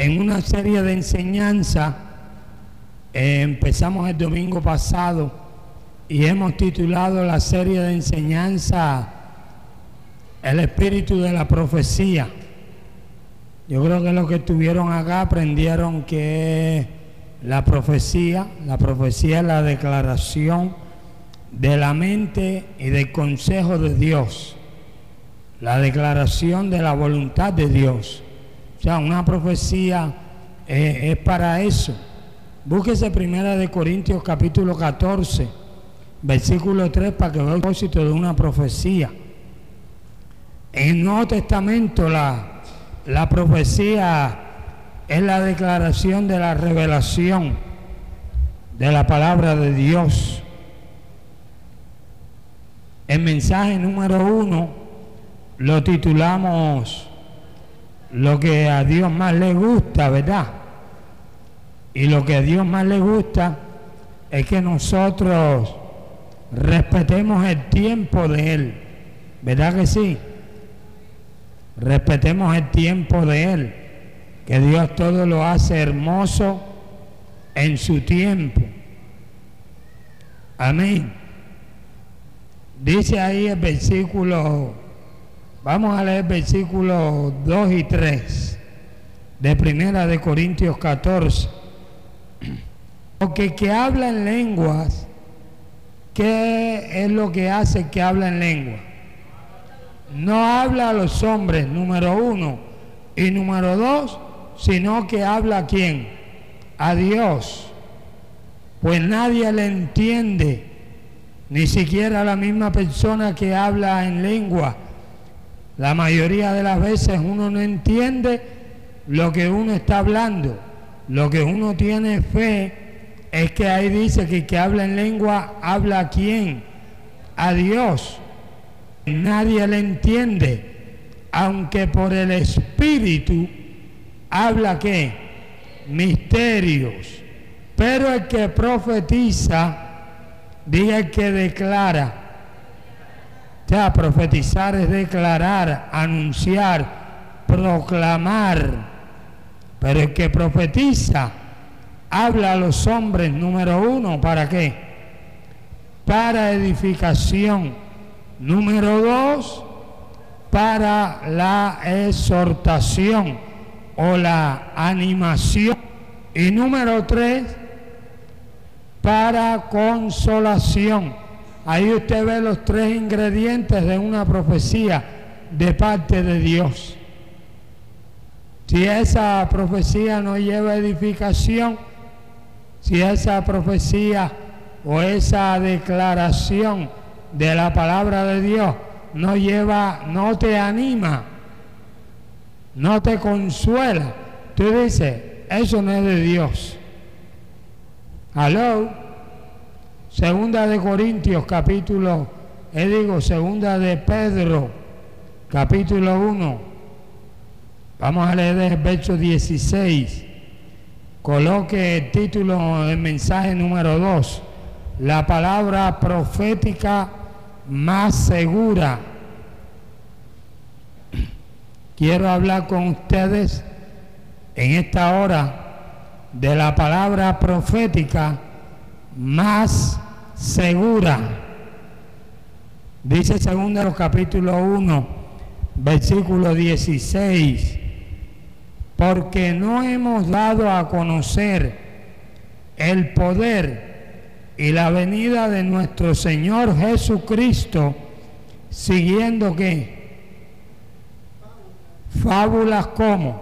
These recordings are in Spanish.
en una serie de enseñanza. Empezamos el domingo pasado y hemos titulado la serie de enseñanza El espíritu de la profecía. Yo creo que los que estuvieron acá aprendieron que la profecía es la declaración de la mente y del consejo de Dios, la declaración de la voluntad de Dios. O sea, una profecía es para eso. Búsquese 1 Corintios capítulo 14, versículo 3, para que vea el propósito de una profecía. En el Nuevo Testamento la profecía es la declaración de la revelación de la palabra de Dios. El mensaje número 1 lo titulamos Lo que a Dios más le gusta, ¿verdad? Y lo que a Dios más le gusta es que nosotros respetemos el tiempo de Él, ¿verdad que sí? Respetemos el tiempo de Él, que Dios todo lo hace hermoso en su tiempo. Amén. Dice ahí el versículo, vamos a leer versículos 2 y 3 de 1 Corintios 14. Porque el que habla en lenguas, ¿qué es lo que hace el que habla en lengua? No habla a los hombres, número 1, y número 2, sino que habla ¿a quién? A Dios. Pues nadie le entiende, ni siquiera la misma persona que habla en lengua. La mayoría de las veces uno no entiende lo que uno está hablando. Lo que uno tiene fe es que ahí dice que el que habla en lengua habla ¿a quién? A Dios. Nadie le entiende, aunque por el Espíritu habla ¿qué? Misterios. Pero el que profetiza, diga el que declara. O sea, profetizar es declarar, anunciar, proclamar. Pero el que profetiza habla a los hombres, número 1, ¿para qué? Para edificación. Número 2, para la exhortación o la animación. Y número 3, para consolación. Ahí usted ve los 3 ingredientes de una profecía de parte de Dios. Si esa profecía no lleva edificación, si esa profecía o esa declaración de la palabra de Dios no te anima, no te consuela, tú dices, eso no es de Dios. ¿Aló? Segunda de Corintios capítulo, segunda de Pedro capítulo 1. Vamos a leer el verso 16. Coloque el título del mensaje número 2. La palabra profética más segura. Quiero hablar con ustedes en esta hora de la palabra profética más segura. Dice segundo capítulo 1, versículo 16. Porque no hemos dado a conocer el poder y la venida de nuestro Señor Jesucristo, siguiendo ¿qué? Fábulas como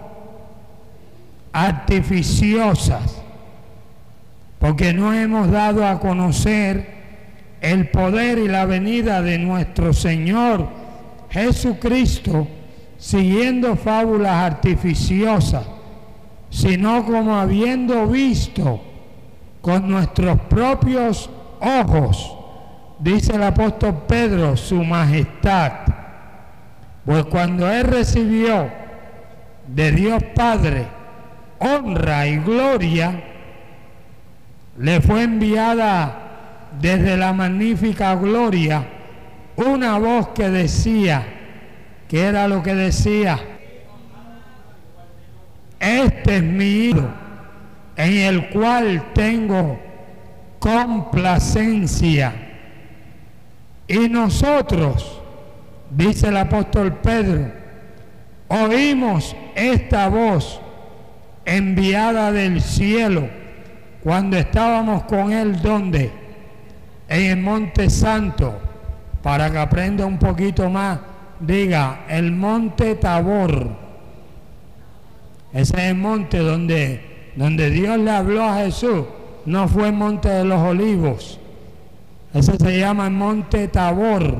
artificiosas, porque no hemos dado a conocer el poder y la venida de nuestro Señor Jesucristo, siguiendo fábulas artificiosas, sino como habiendo visto con nuestros propios ojos, dice el apóstol Pedro, su majestad. Pues cuando él recibió de Dios Padre honra y gloria, le fue enviada desde la magnífica gloria una voz que decía, ¿qué era lo que decía? Este este es mi Hijo, en el cual tengo complacencia. Y nosotros, dice el apóstol Pedro, oímos esta voz enviada del cielo cuando estábamos con él, ¿dónde? En el Monte Santo. Para que aprenda un poquito más, diga, el Monte Tabor. Ese es el monte donde Dios le habló a Jesús. No fue el Monte de los Olivos. Ese se llama el Monte Tabor.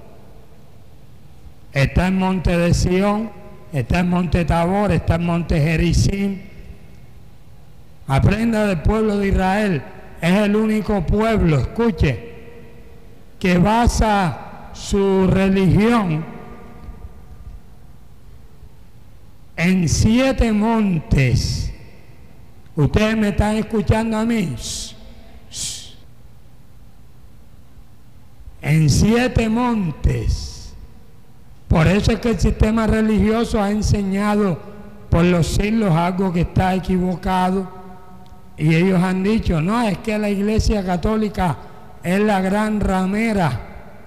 Está el Monte de Sión, está el Monte Tabor, está el Monte Gerizim. Aprenda del pueblo de Israel. Es el único pueblo, escuche, que basa su religión en 7 montes. Ustedes me están escuchando a mí. En 7 montes. Por eso es que el sistema religioso ha enseñado por los siglos algo que está equivocado. Y ellos han dicho, no, es que la Iglesia Católica es la gran ramera.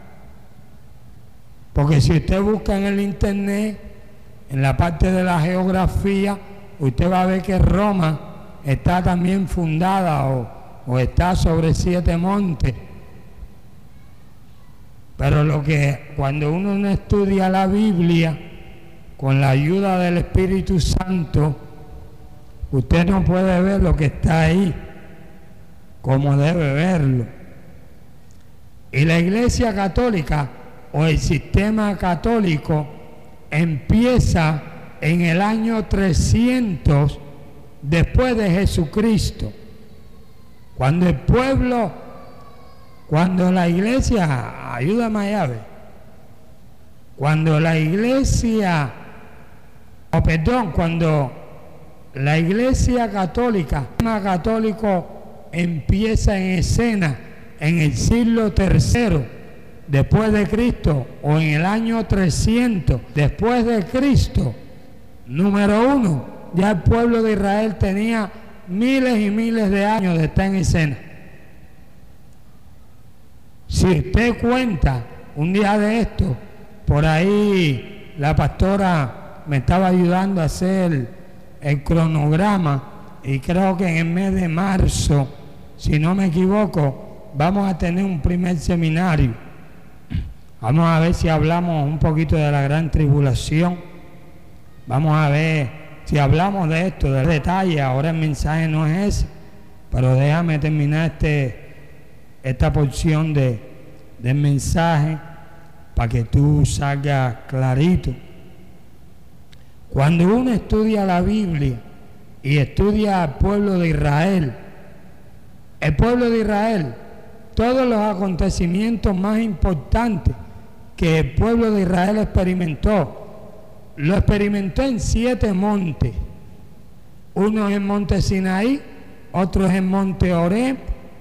Porque si usted busca en el internet, en la parte de la geografía, usted va a ver que Roma está también fundada o está sobre 7 montes. Pero cuando uno no estudia la Biblia, con la ayuda del Espíritu Santo, usted no puede ver lo que está ahí, como debe verlo. Y la Iglesia Católica o el sistema católico empieza en el año 300 después de Jesucristo, cuando la Iglesia, ayúdame allá, cuando la Iglesia Católica, el sistema católico empieza en escena en el siglo III después de Cristo, o en el año 300 después de Cristo. Número 1, ya el pueblo de Israel tenía miles y miles de años de estar en escena. Si usted cuenta un día de esto, por ahí la pastora me estaba ayudando a hacer el cronograma, y creo que en el mes de marzo, si no me equivoco, vamos a tener un primer seminario. Vamos a ver si hablamos un poquito de la gran tribulación. Vamos a ver si hablamos de esto, de detalle. Ahora el mensaje no es ese, pero déjame terminar esta porción del mensaje para que tú salgas clarito. Cuando uno estudia la Biblia y estudia al pueblo de Israel, el pueblo de Israel, todos los acontecimientos más importantes que el pueblo de Israel experimentó, lo experimentó en 7 montes. Uno es el monte Sinaí, otro es el monte Horeb.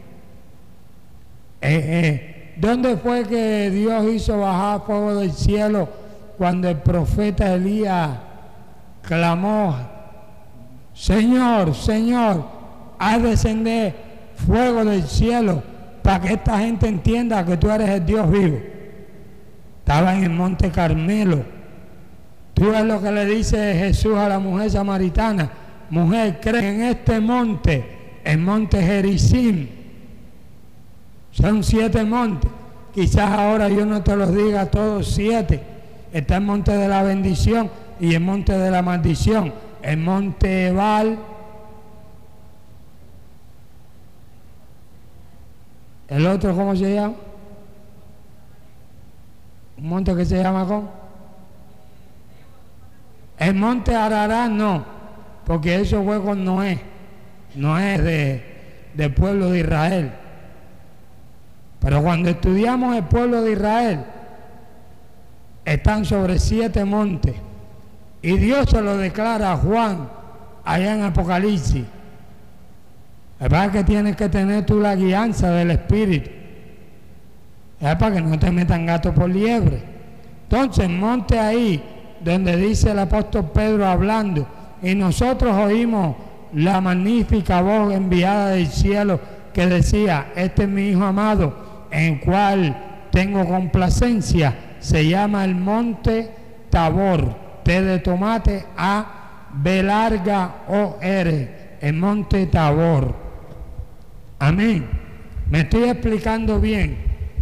¿Dónde fue que Dios hizo bajar fuego del cielo cuando el profeta Elías clamó: Señor, Señor, haz descender fuego del cielo para que esta gente entienda que tú eres el Dios vivo? Estaba en el monte Carmelo. Tú ves lo que le dice Jesús a la mujer samaritana: mujer, cree en este monte, el monte Gerizim. Son 7 montes. Quizás ahora yo no te los diga todos 7. Está el monte de la bendición y el monte de la maldición. El monte Ebal. ¿El otro cómo se llama? ¿Un monte que se llama cómo? El monte Ararat no, porque eso fue con Noé. Noé del pueblo de Israel. Pero cuando estudiamos el pueblo de Israel, están sobre 7 montes. Y Dios se lo declara a Juan allá en Apocalipsis. Es para que tienes que tener tú la guianza del Espíritu. Es para que no te metan gato por liebre. Entonces, monte ahí donde dice el apóstol Pedro hablando y nosotros oímos la magnífica voz enviada del cielo que decía: este es mi Hijo amado, en el cual tengo complacencia. Se llama el monte Tabor, T de tomate, A, B larga, O, R, el monte Tabor. Amén. ¿Me estoy explicando bien?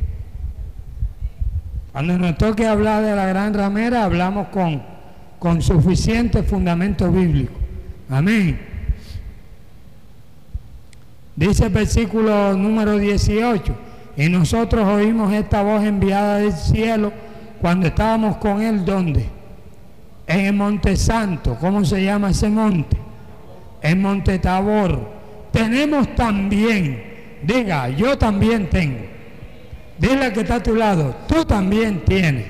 Cuando nos toque hablar de la gran ramera, hablamos con suficiente fundamento bíblico. Amén. Dice el versículo número 18: y nosotros oímos esta voz enviada del cielo cuando estábamos con él. ¿Dónde? En el Monte Santo. ¿Cómo se llama ese monte? El Monte Tabor. Tenemos también, diga, yo también tengo. Dile que está a tu lado, tú también tienes.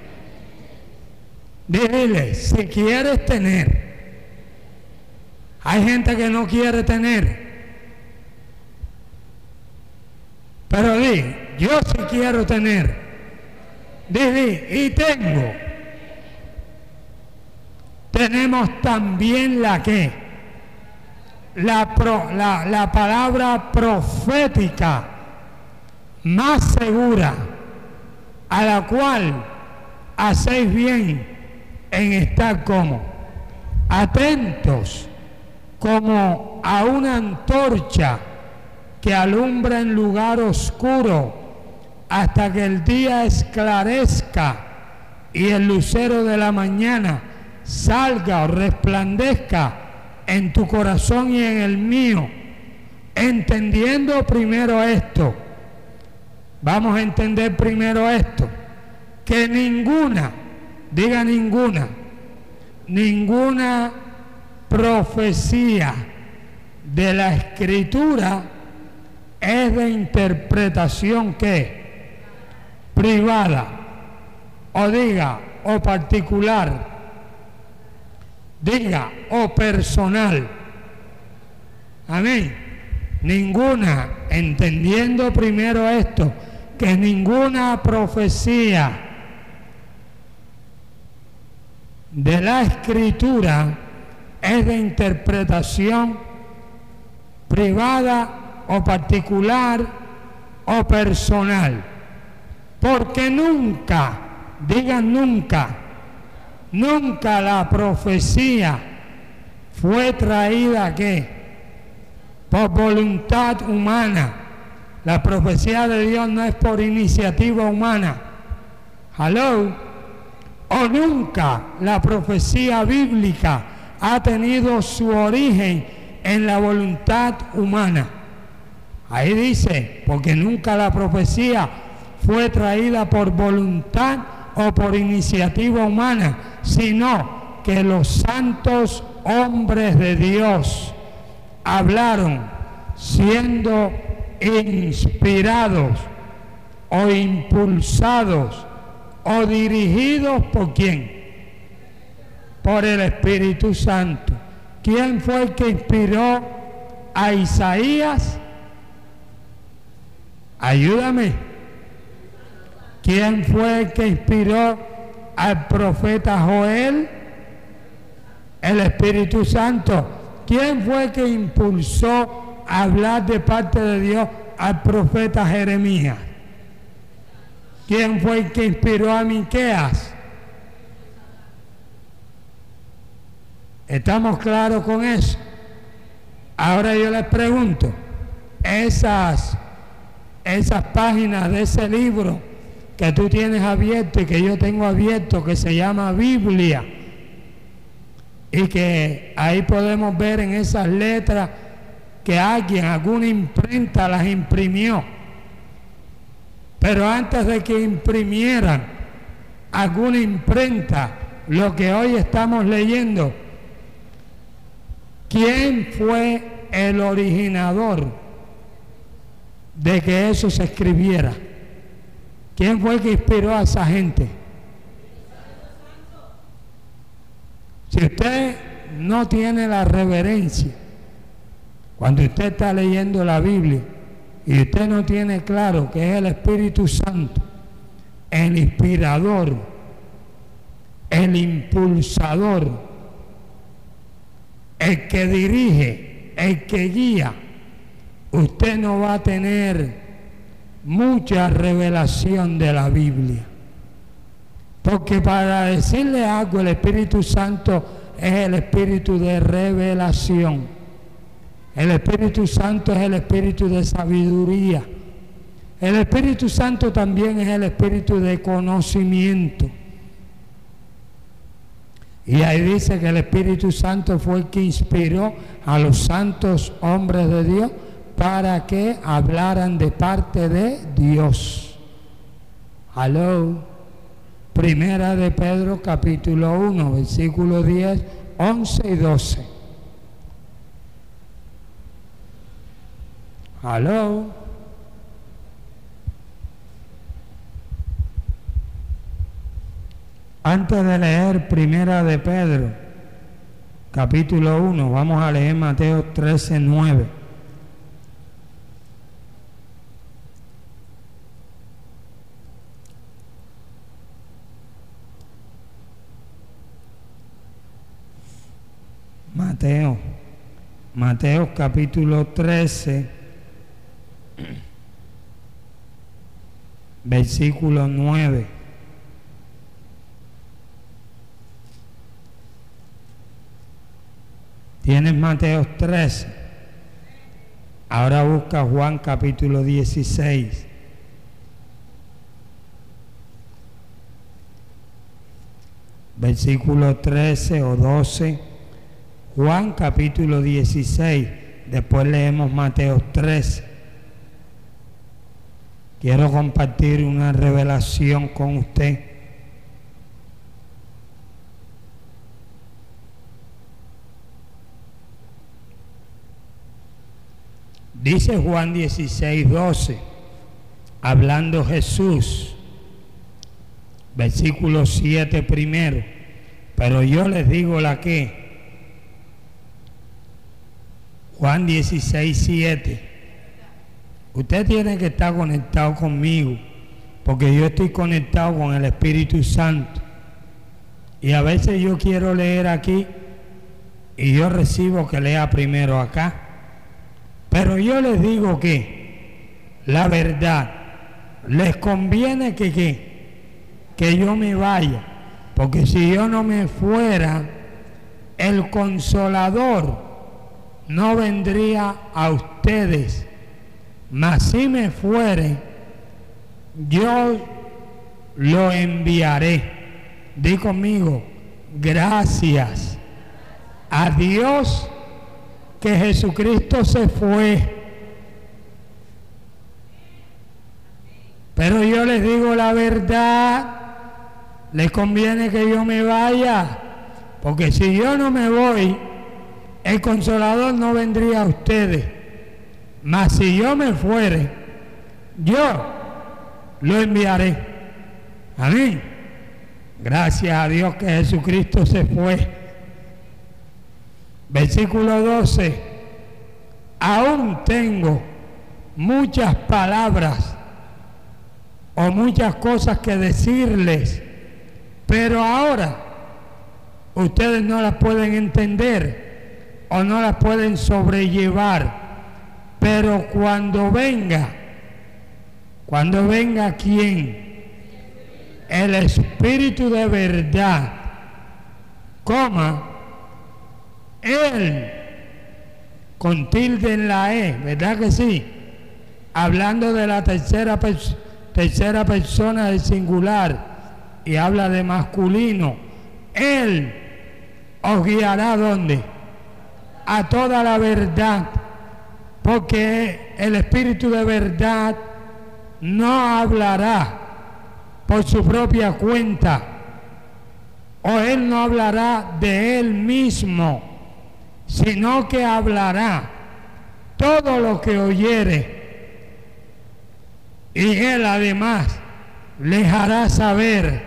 Dile, si quieres tener. Hay gente que no quiere tener. Pero di, yo sí quiero tener. Di, y tengo. Tenemos también la que la palabra profética más segura, a la cual hacéis bien en estar como atentos, como a una antorcha que alumbra en lugar oscuro hasta que el día esclarezca y el lucero de la mañana salga o resplandezca en tu corazón y en el mío, entendiendo primero esto. Vamos a entender primero esto, que ninguna, diga ninguna profecía de la Escritura es de interpretación que privada, o diga, o particular, diga, o personal. Amén. Ninguna, entendiendo primero esto, que ninguna profecía de la Escritura es de interpretación privada o particular o personal, porque nunca, digan nunca la profecía fue traída ¿qué? Por voluntad humana. La profecía de Dios no es por iniciativa humana. Hello. O nunca la profecía bíblica ha tenido su origen en la voluntad humana. Ahí dice, porque nunca la profecía fue traída por voluntad o por iniciativa humana, sino que los santos hombres de Dios hablaron siendo inspirados o impulsados o dirigidos ¿por quién? Por el Espíritu Santo. ¿Quién fue el que inspiró a Isaías? Ayúdame. ¿Quién fue el que inspiró al profeta Joel? El Espíritu Santo. ¿Quién fue el que impulsó a hablar de parte de Dios al profeta Jeremías? ¿Quién fue el que inspiró a Miqueas? ¿Estamos claros con eso? Ahora yo les pregunto, esas páginas de ese libro que tú tienes abierto y que yo tengo abierto, que se llama Biblia, y que ahí podemos ver en esas letras que alguna imprenta las imprimió, pero antes de que imprimieran alguna imprenta lo que hoy estamos leyendo, ¿quién fue el originador de que eso se escribiera? ¿Quién fue el que inspiró a esa gente? Si usted no tiene la reverencia, cuando usted está leyendo la Biblia y usted no tiene claro que es el Espíritu Santo, el inspirador, el impulsador el que dirige, el que guía, usted no va a tener mucha revelación de la Biblia. Porque para decirle algo, el Espíritu Santo es el espíritu de revelación. El Espíritu Santo es el espíritu de sabiduría. El Espíritu Santo también es el espíritu de conocimiento. Y ahí dice que el Espíritu Santo fue el que inspiró a los santos hombres de Dios para que hablaran de parte de Dios. Aló. Primera de Pedro, capítulo 1, versículos 10, 11 y 12. Aló. Antes de leer Primera de Pedro, capítulo 1, vamos a leer Mateo 13, 9. Mateo capítulo 13, versículo 9. ¿Tienes Mateo 13? Ahora busca Juan capítulo 16. Versículo 13 o 12. Juan capítulo 16, después leemos Mateo 13. Quiero compartir una revelación con usted. Dice Juan 16, 12, hablando Jesús, versículo 7 primero, pero yo les digo la que. Juan 16, 7. Usted tiene que estar conectado conmigo, porque yo estoy conectado con el Espíritu Santo. Y a veces yo quiero leer aquí y yo recibo que lea primero acá. Pero yo les digo que la verdad, les conviene que yo me vaya, porque si yo no me fuera, el Consolador no vendría a ustedes, mas si me fuere, yo lo enviaré. Di conmigo, gracias a Dios que Jesucristo se fue. Pero yo les digo la verdad, les conviene que yo me vaya, porque si yo no me voy, el Consolador no vendría a ustedes, mas si yo me fuere, yo lo enviaré. Amén. Gracias a Dios que Jesucristo se fue. Versículo 12. Aún tengo muchas palabras o muchas cosas que decirles, pero ahora ustedes no las pueden entender o no las pueden sobrellevar. Pero cuando venga ¿quién? El Espíritu de verdad, Él, con tilde en la E, ¿verdad que sí? Hablando de la tercera persona del singular y habla de masculino. Él os guiará ¿a dónde? A toda la verdad, porque el Espíritu de verdad no hablará por su propia cuenta, o Él no hablará de Él mismo, sino que hablará todo lo que oyere, y Él además les hará saber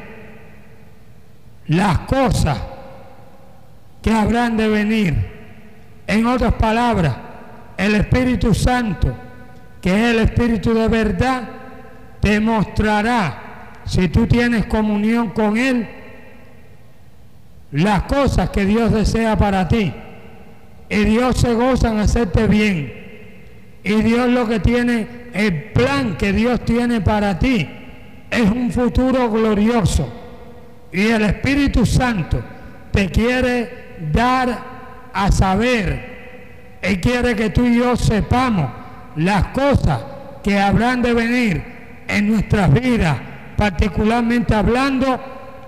las cosas que habrán de venir. En otras palabras, el Espíritu Santo, que es el Espíritu de verdad, te mostrará, si tú tienes comunión con Él, las cosas que Dios desea para ti. Y Dios se goza en hacerte bien. Y Dios lo que tiene, el plan que Dios tiene para ti, es un futuro glorioso. Y el Espíritu Santo te quiere dar a saber. Él quiere que tú y yo sepamos las cosas que habrán de venir en nuestras vidas, particularmente hablando,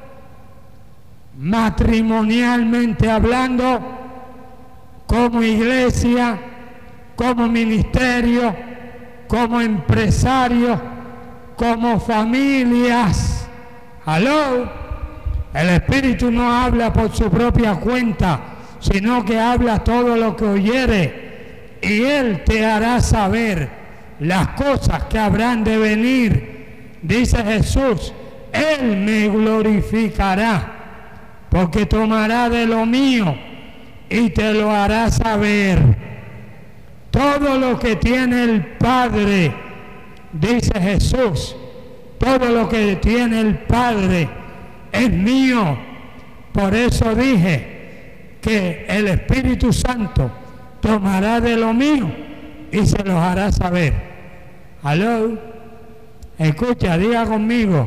matrimonialmente hablando, como iglesia, como ministerio, como empresario, como familias. ¿Aló? El Espíritu no habla por su propia cuenta, sino que habla todo lo que oyere, y Él te hará saber las cosas que habrán de venir. Dice Jesús, Él me glorificará, porque tomará de lo mío y te lo hará saber. Todo lo que tiene el Padre, dice Jesús, todo lo que tiene el Padre es mío. Por eso dije que el Espíritu Santo tomará de lo mío y se los hará saber. ¿Aló? Escucha, diga conmigo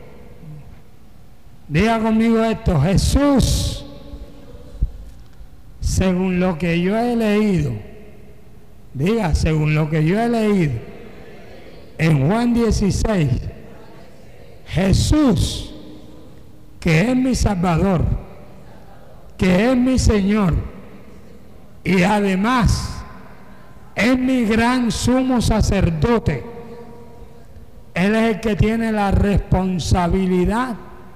esto. Jesús, según lo que yo he leído, diga, según lo que yo he leído en Juan 16, Jesús, que es mi Salvador, que es mi Señor, y además es mi gran sumo sacerdote. Él es el que tiene la responsabilidad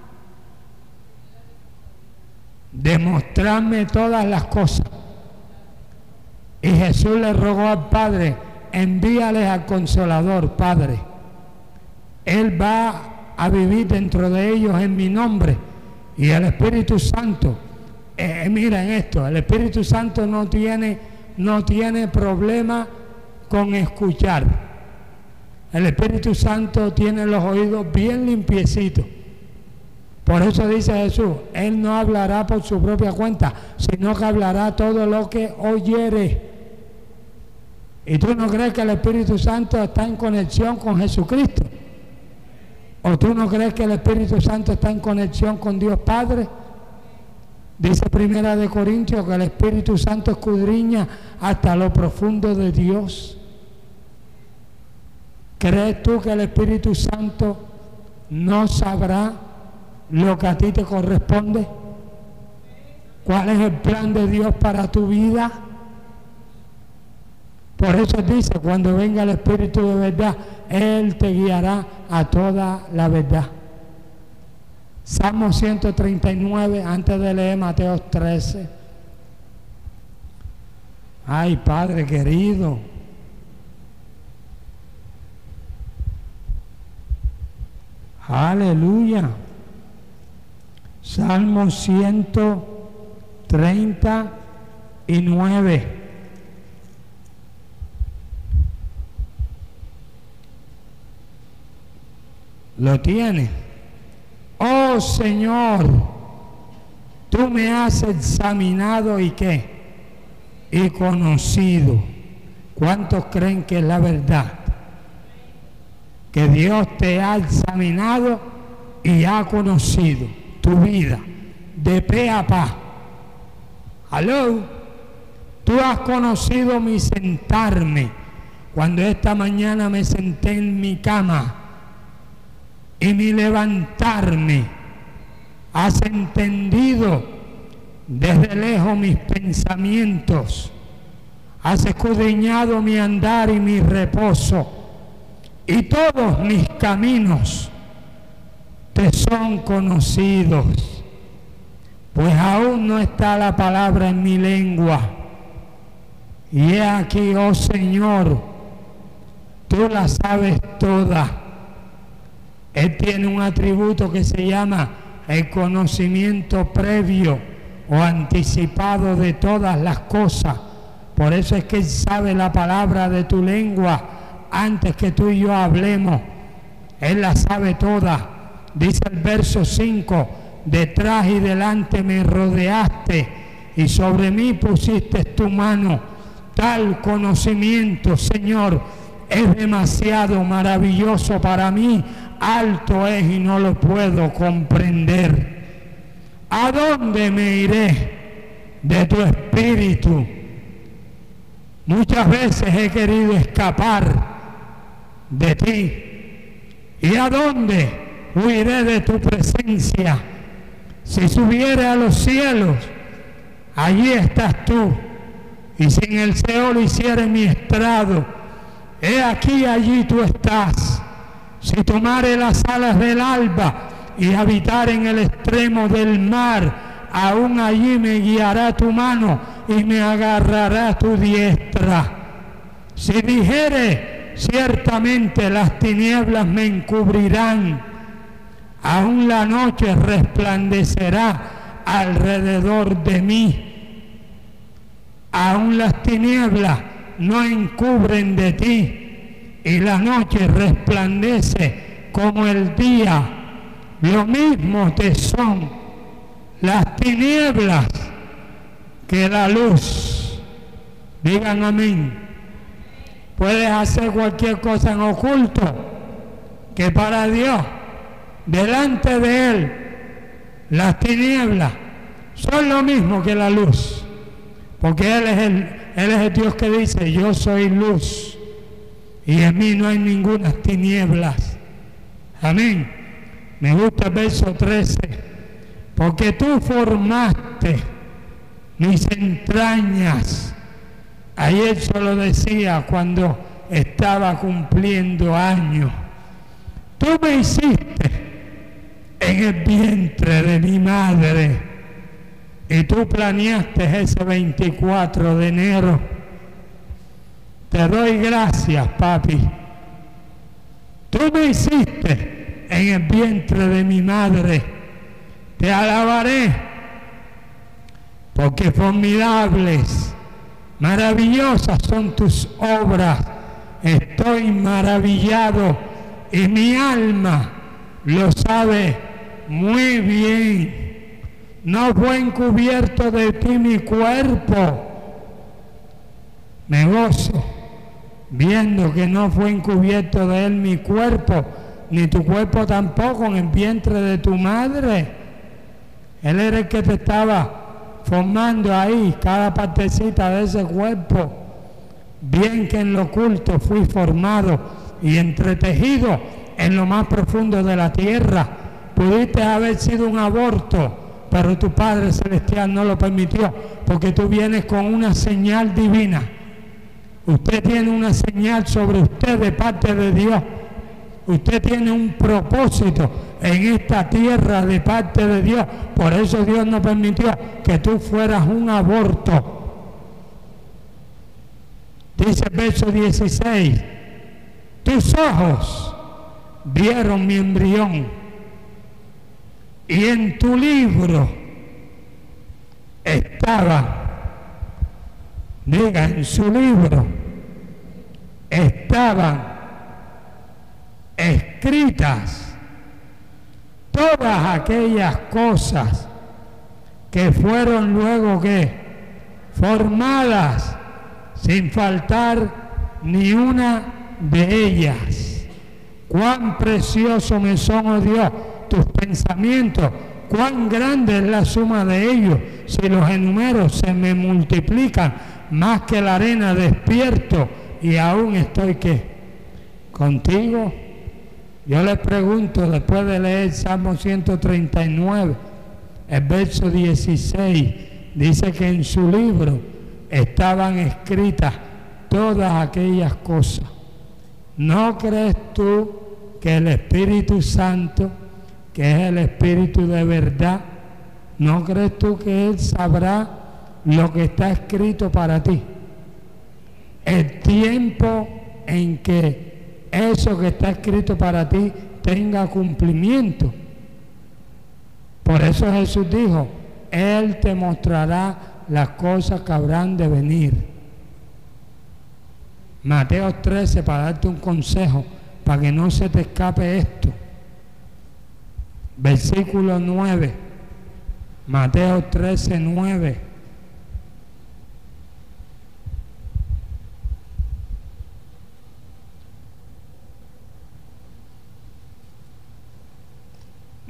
de mostrarme todas las cosas. Y Jesús le rogó al Padre, envíales al Consolador, Padre. Él va a vivir dentro de ellos en mi nombre. Y el Espíritu Santo, miren esto, el Espíritu Santo no tiene problema con escuchar. El Espíritu Santo tiene los oídos bien limpiecitos. Por eso dice Jesús, Él no hablará por su propia cuenta, sino que hablará todo lo que oyere. ¿Y tú no crees que el Espíritu Santo está en conexión con Jesucristo? ¿O tú no crees que el Espíritu Santo está en conexión con Dios Padre? Dice Primera de Corintios que el Espíritu Santo escudriña hasta lo profundo de Dios. ¿Crees tú que el Espíritu Santo no sabrá lo que a ti te corresponde? ¿Cuál es el plan de Dios para tu vida? Por eso dice, cuando venga el Espíritu de verdad, Él te guiará a toda la verdad. Salmo 139, antes de leer Mateo 13. Ay, Padre querido. Aleluya. Salmo 139. ¿Lo tiene? Oh Señor, tú me has examinado y ¿qué? Y conocido. ¿Cuántos creen que es la verdad? Que Dios te ha examinado y ha conocido tu vida de pe a pa. ¿Aló? Tú has conocido mi sentarme. Cuando esta mañana me senté en mi cama y mi levantarme, has entendido desde lejos mis pensamientos, has escudriñado mi andar y mi reposo, y todos mis caminos te son conocidos, pues aún no está la palabra en mi lengua. Y he aquí, oh Señor, tú la sabes toda. Él tiene un atributo que se llama el conocimiento previo o anticipado de todas las cosas. Por eso es que Él sabe la palabra de tu lengua antes que tú y yo hablemos. Él la sabe toda. Dice el verso 5, detrás y delante me rodeaste y sobre mí pusiste tu mano. Tal conocimiento, Señor, es demasiado maravilloso para mí, alto es y no lo puedo comprender. ¿A dónde me iré de tu espíritu? Muchas veces he querido escapar de ti. ¿Y a dónde huiré de tu presencia? Si subiere a los cielos, allí estás tú. Y si en el Seol hiciere mi estrado, he aquí allí tú estás. Si tomare las alas del alba y habitar en el extremo del mar, aún allí me guiará tu mano y me agarrará tu diestra. Si dijere, ciertamente las tinieblas me encubrirán, aún la noche resplandecerá alrededor de mí. Aún las tinieblas no encubren de ti, y la noche resplandece como el día. Lo mismo te son las tinieblas que la luz. Digan amén. Puedes hacer cualquier cosa en oculto, que para Dios, delante de Él, las tinieblas son lo mismo que la luz. Porque Él es el Dios que dice, yo soy luz y en mí no hay ninguna tinieblas. Amén. Me gusta el verso 13. Porque tú formaste mis entrañas. Ayer se lo decía cuando estaba cumpliendo años. Tú me hiciste en el vientre de mi madre. Y tú planeaste ese 24 de enero. Te doy gracias, papi. Tú me hiciste en el vientre de mi madre. Te alabaré, porque formidables, maravillosas son tus obras. Estoy maravillado y mi alma lo sabe muy bien. No fue encubierto de ti mi cuerpo. Me gozo viendo que no fue encubierto de él mi cuerpo, ni tu cuerpo tampoco en el vientre de tu madre. Él era el que te estaba formando ahí, cada partecita de ese cuerpo. Bien que en lo oculto fui formado y entretejido en lo más profundo de la tierra. Pudiste haber sido un aborto, pero tu Padre Celestial no lo permitió, porque tú vienes con una señal divina. Usted tiene una señal sobre usted de parte de Dios. Usted tiene un propósito en esta tierra de parte de Dios. Por eso Dios no permitió que tú fueras un aborto. Dice el verso 16, tus ojos vieron mi embrión. Y en tu libro en su libro estaban escritas todas aquellas cosas que fueron luego formadas, sin faltar ni una de ellas. Cuán precioso me son, oh Dios, tus pensamientos, cuán grande es la suma de ellos. Si los enumero se me multiplican más que la arena. Despierto y aún estoy contigo. Yo les pregunto, después de leer Salmo 139, el verso 16, dice que en su libro estaban escritas todas aquellas cosas. ¿No crees tú que el Espíritu Santo, que es el Espíritu de verdad, no crees tú que Él sabrá lo que está escrito para ti? El tiempo en que eso que está escrito para ti tenga cumplimiento. Por eso Jesús dijo, Él te mostrará las cosas que habrán de venir. Mateo 13, para darte un consejo, para que no se te escape esto. Versículo 9, Mateo 13, 9.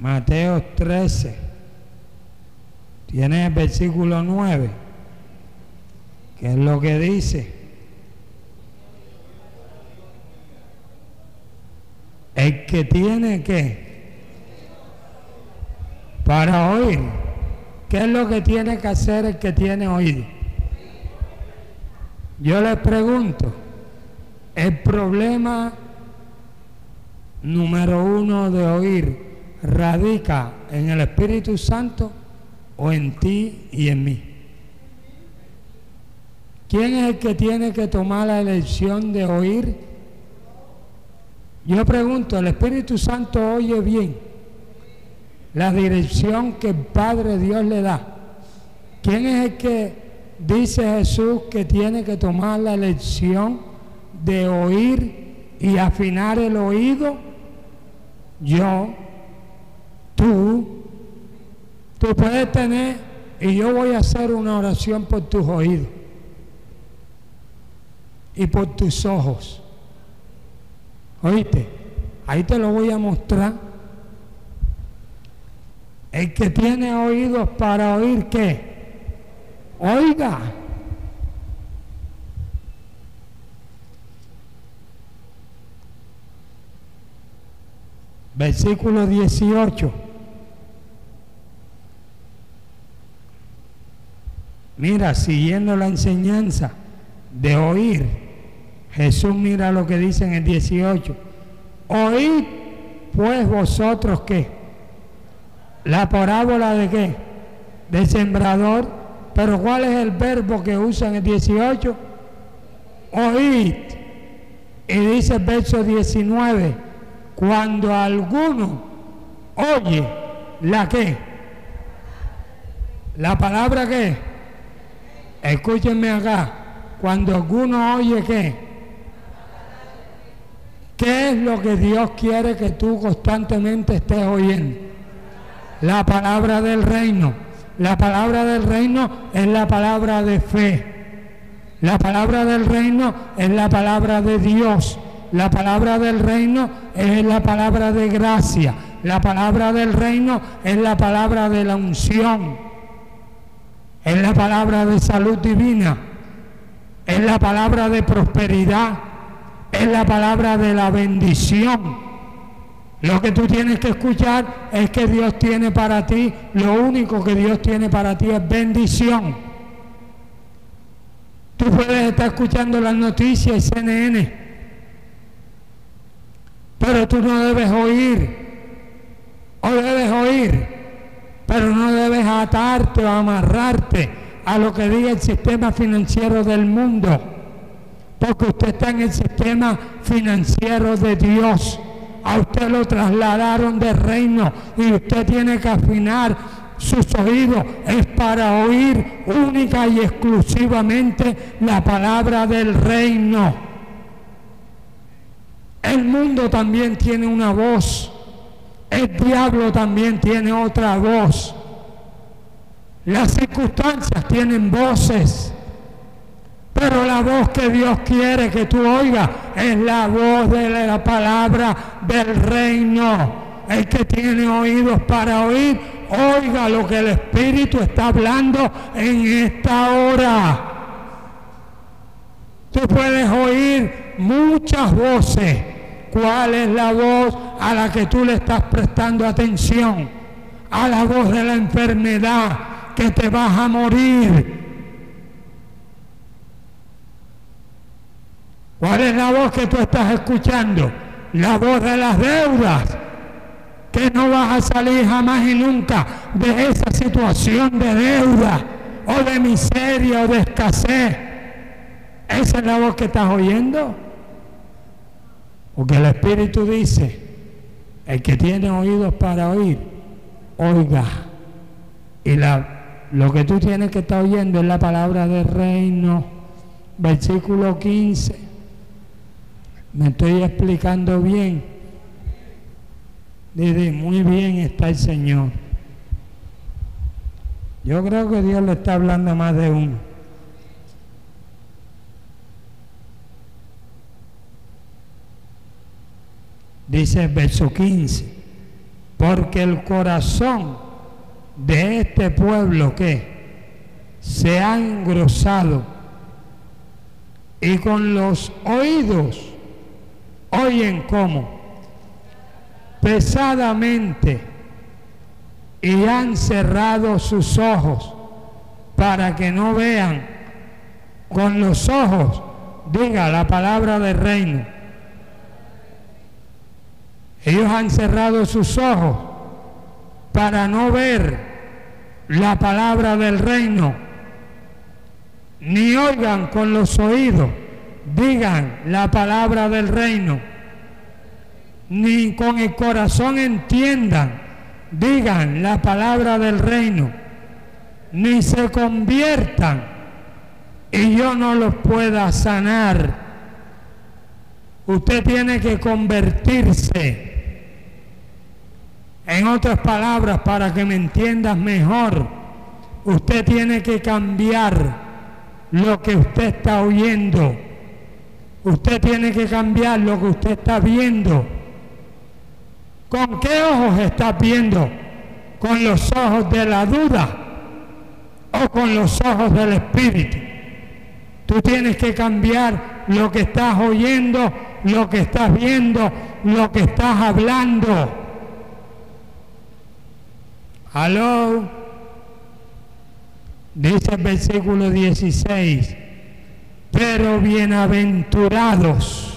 Mateo 13. Tiene el versículo 9. ¿Qué es lo que dice? El que tiene que para oír. ¿Qué es lo que tiene que hacer el que tiene oído? Yo les pregunto, el problema número 1 de oír radica en el Espíritu Santo o en ti y en mí. ¿Quién es el que tiene que tomar la elección de oír? Yo pregunto, ¿el Espíritu Santo oye bien la dirección que el Padre Dios le da? ¿Quién es el que dice Jesús que tiene que tomar la elección de oír y afinar el oído? Yo, tú puedes tener, y yo voy a hacer una oración por tus oídos y por tus ojos. ¿Oíste? Ahí te lo voy a mostrar. El que tiene oídos para oír, ¿qué? Oiga. Versículo 18. Mira, siguiendo la enseñanza de oír, Jesús mira lo que dice en el 18. Oíd pues vosotros, ¿qué? La parábola de ¿qué? Del sembrador. Pero ¿cuál es el verbo que usa en el 18? Oíd. Y dice el verso 19, cuando alguno oye la ¿qué? La palabra ¿qué? Escúchenme acá. Cuando alguno oye ¿qué? ¿Qué es lo que Dios quiere que tú constantemente estés oyendo? La palabra del reino. La palabra del reino es la palabra de fe. La palabra del reino es la palabra de Dios. La palabra del reino es la palabra de gracia. La palabra del reino es la palabra de la unción. Es la palabra de salud divina. Es la palabra de prosperidad. Es la palabra de la bendición. Lo que tú tienes que escuchar es que Dios tiene para ti, lo único que Dios tiene para ti es bendición. Tú puedes estar escuchando las noticias y CNN, pero tú no debes oír, o debes oír, pero no debes atarte o amarrarte a lo que diga el sistema financiero del mundo, porque usted está en el sistema financiero de Dios. A usted lo trasladaron del reino y usted tiene que afinar sus oídos. Es para oír única y exclusivamente la palabra del reino. El mundo también tiene una voz. El diablo también tiene otra voz. Las circunstancias tienen voces. Pero la voz que Dios quiere que tú oigas es la voz de la palabra del reino. El que tiene oídos para oír, oiga lo que el Espíritu está hablando en esta hora. Tú puedes oír muchas voces. ¿Cuál es la voz a la que tú le estás prestando atención? A la voz de la enfermedad, que te vas a morir. ¿Cuál es la voz que tú estás escuchando? La voz de las deudas, que no vas a salir jamás y nunca de esa situación de deuda, o de miseria, o de escasez. ¿Esa es la voz que estás oyendo? Porque el Espíritu dice, el que tiene oídos para oír, oiga. Y lo que tú tienes que estar oyendo es la palabra del reino. Versículo 15. ¿Me estoy explicando bien? Dice, muy bien está el Señor. Yo creo que Dios le está hablando a más de uno. Dice el verso 15. porque el corazón de este pueblo que se ha engrosado y con los oídos oyen como pesadamente y han cerrado sus ojos para que no vean con los ojos, diga la palabra del reino. Ellos han cerrado sus ojos para no ver la palabra del reino, ni oigan con los oídos, digan la palabra del reino, ni con el corazón entiendan, digan la palabra del reino, ni se conviertan y yo no los pueda sanar. Usted tiene que convertirse. En otras palabras, para que me entiendas mejor, usted tiene que cambiar lo que usted está oyendo. Usted tiene que cambiar lo que usted está viendo. ¿Con qué ojos está viendo? ¿Con los ojos de la duda o con los ojos del Espíritu? Tú tienes que cambiar lo que estás oyendo, lo que estás viendo, lo que estás hablando. Aló, dice el versículo 16, pero bienaventurados,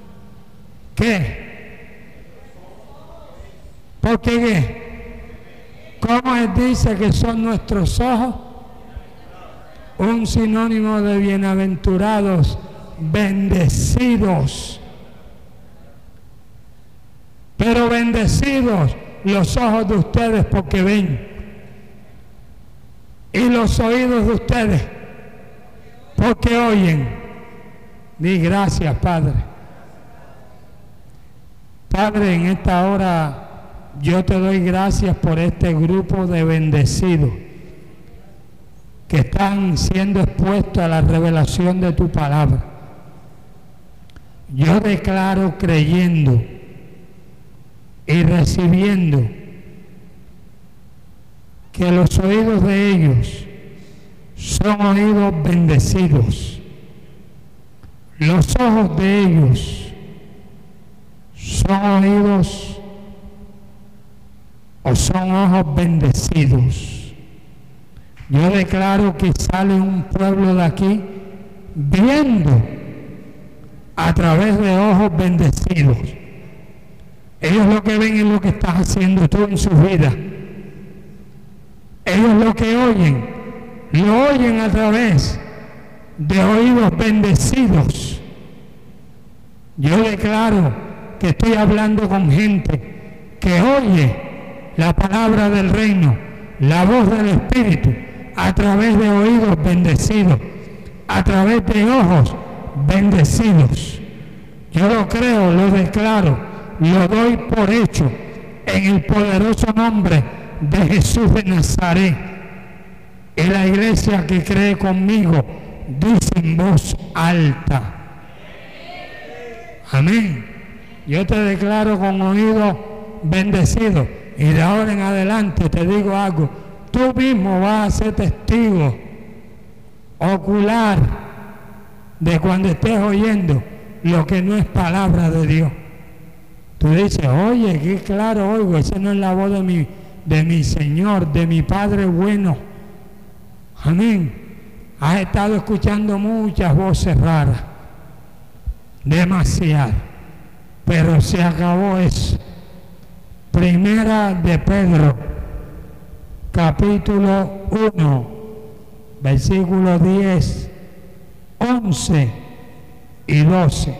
¿qué? ¿Por qué? ¿Cómo él dice que son nuestros ojos? Un sinónimo de bienaventurados, bendecidos. Pero bendecidos los ojos de ustedes porque ven, y los oídos de ustedes porque oyen. Di gracias, Padre. Padre, en esta hora yo te doy gracias por este grupo de bendecidos que están siendo expuestos a la revelación de tu palabra. Yo declaro creyendo y recibiendo que los oídos de ellos son oídos bendecidos, los ojos de ellos son oídos o son ojos bendecidos. Yo declaro que sale un pueblo de aquí viendo a través de ojos bendecidos. Ellos lo que ven es lo que estás haciendo tú en sus vidas. Ellos lo que oyen, lo oyen a través de oídos bendecidos. Yo declaro que estoy hablando con gente que oye la palabra del reino, la voz del Espíritu, a través de oídos bendecidos, a través de ojos bendecidos. Yo lo creo, lo declaro, lo doy por hecho en el poderoso nombre de Jesús de Nazaret. Y la iglesia que cree conmigo dice en voz alta: amén. Yo te declaro con oídos bendecidos, y de ahora en adelante te digo algo: tú mismo vas a ser testigo ocular de cuando estés oyendo lo que no es palabra de Dios. Tú dices: oye, qué claro oigo, esa no es la voz de mi Señor, de mi Padre bueno. Amén. Has estado escuchando muchas voces raras, demasiado, pero se acabó eso. Primera de Pedro, capítulo 1, versículos 10, 11 y 12.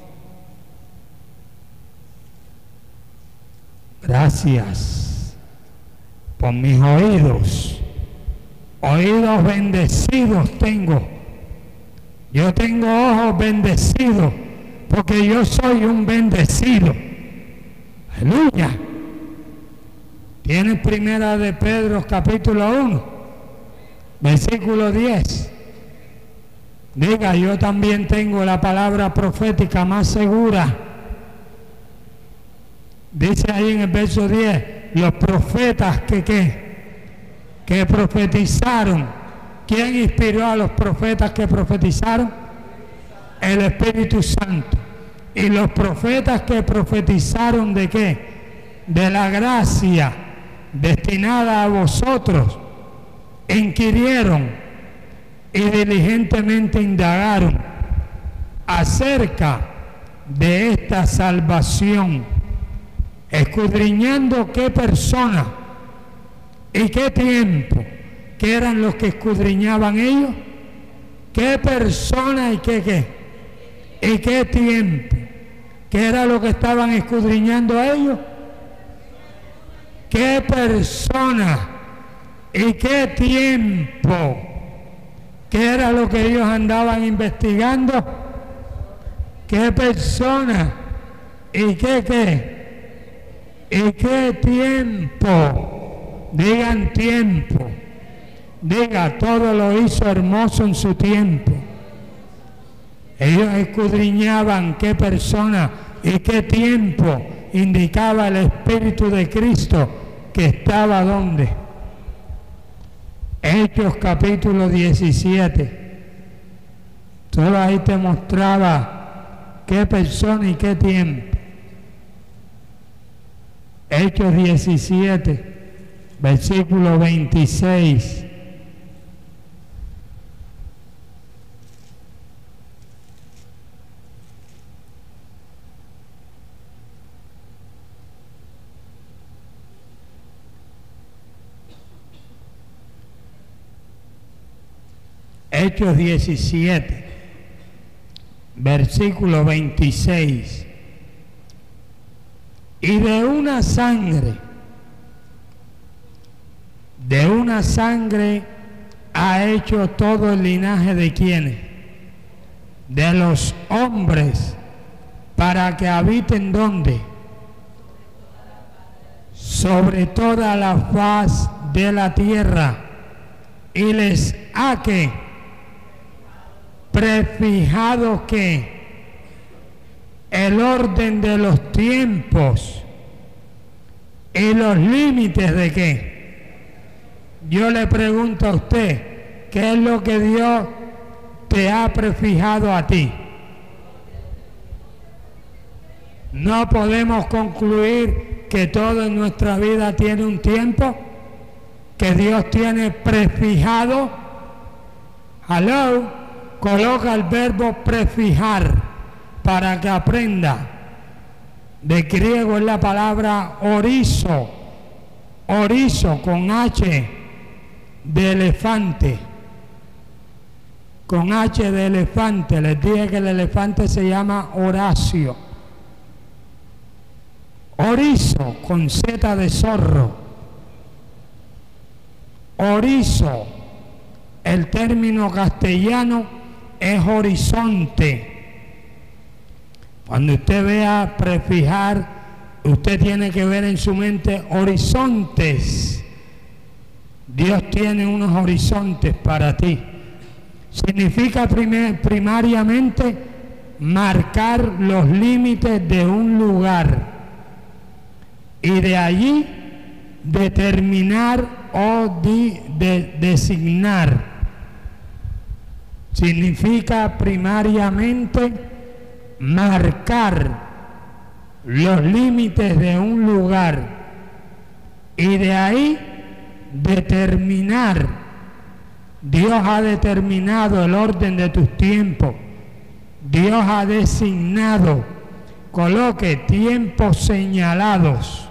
Gracias por mis oídos. Oídos bendecidos tengo. Yo tengo ojos bendecidos porque yo soy un bendecido. Aleluya. Tienes Primera de Pedro capítulo 1, versículo 10. Diga: yo también tengo la palabra profética más segura. Dice ahí en el verso 10: los profetas que profetizaron. ¿Quién inspiró a los profetas que profetizaron? El Espíritu Santo. Y los profetas que profetizaron ¿de qué? De la gracia destinada a vosotros, inquirieron y diligentemente indagaron acerca de esta salvación, escudriñando qué persona y qué tiempo, qué eran los que escudriñaban ellos, qué persona y qué tiempo, qué era lo que estaban escudriñando ellos, qué persona y qué tiempo, qué era lo que ellos andaban investigando, qué persona y qué tiempo. Digan tiempo. Diga, todo lo hizo hermoso en su tiempo. Ellos escudriñaban qué persona y qué tiempo indicaba el Espíritu de Cristo que estaba ¿dónde? Hechos capítulo 17. Solo ahí te mostraba qué persona y qué tiempo. Hechos 17, versículo 26. Hechos 17, versículo 26. Y de una sangre ha hecho todo el linaje de quienes, de los hombres, para que habiten ¿dónde? Sobre toda la faz de la tierra, y les ha que prefijado que el orden de los tiempos y los límites de qué. Yo le pregunto a usted, ¿qué es lo que Dios te ha prefijado a ti? No podemos concluir que todo en nuestra vida tiene un tiempo, que Dios tiene prefijado. Hello. Coloca el verbo prefijar para que aprenda. De griego es la palabra orizo, orizo con H de elefante, con H de elefante. Les dije que el elefante se llama Horacio. Orizo con Z de zorro. Orizo, el término castellano es horizonte. Cuando usted vea prefijar, usted tiene que ver en su mente horizontes. Dios tiene unos horizontes para ti. Significa primariamente marcar los límites de un lugar y de allí determinar o designar. Significa primariamente marcar los límites de un lugar y de ahí determinar. Dios ha determinado el orden de tus tiempos. Dios ha designado, coloque tiempos señalados.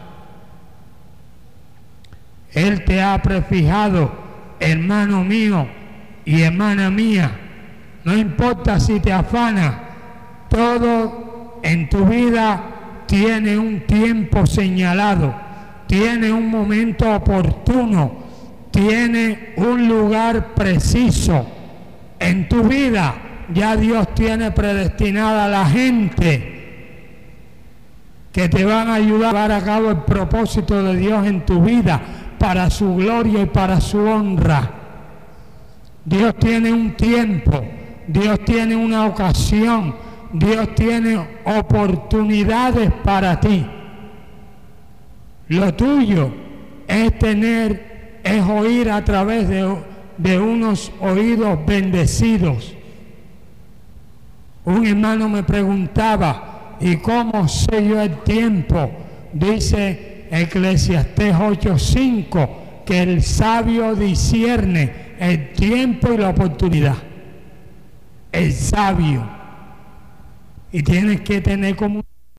Él te ha prefijado, hermano mío y hermana mía. No importa si te afana, todo en tu vida tiene un tiempo señalado, tiene un momento oportuno, tiene un lugar preciso. En tu vida ya Dios tiene predestinada a la gente que te van a ayudar a llevar a cabo el propósito de Dios en tu vida para su gloria y para su honra. Dios tiene un tiempo, Dios tiene una ocasión, Dios tiene oportunidades para ti. Lo tuyo es oír a través de unos oídos bendecidos. Un hermano me preguntaba, ¿y cómo sé yo el tiempo? Dice Eclesiastés 8:5, que el sabio discierne el tiempo y la oportunidad. El sabio. Y tienes que tener como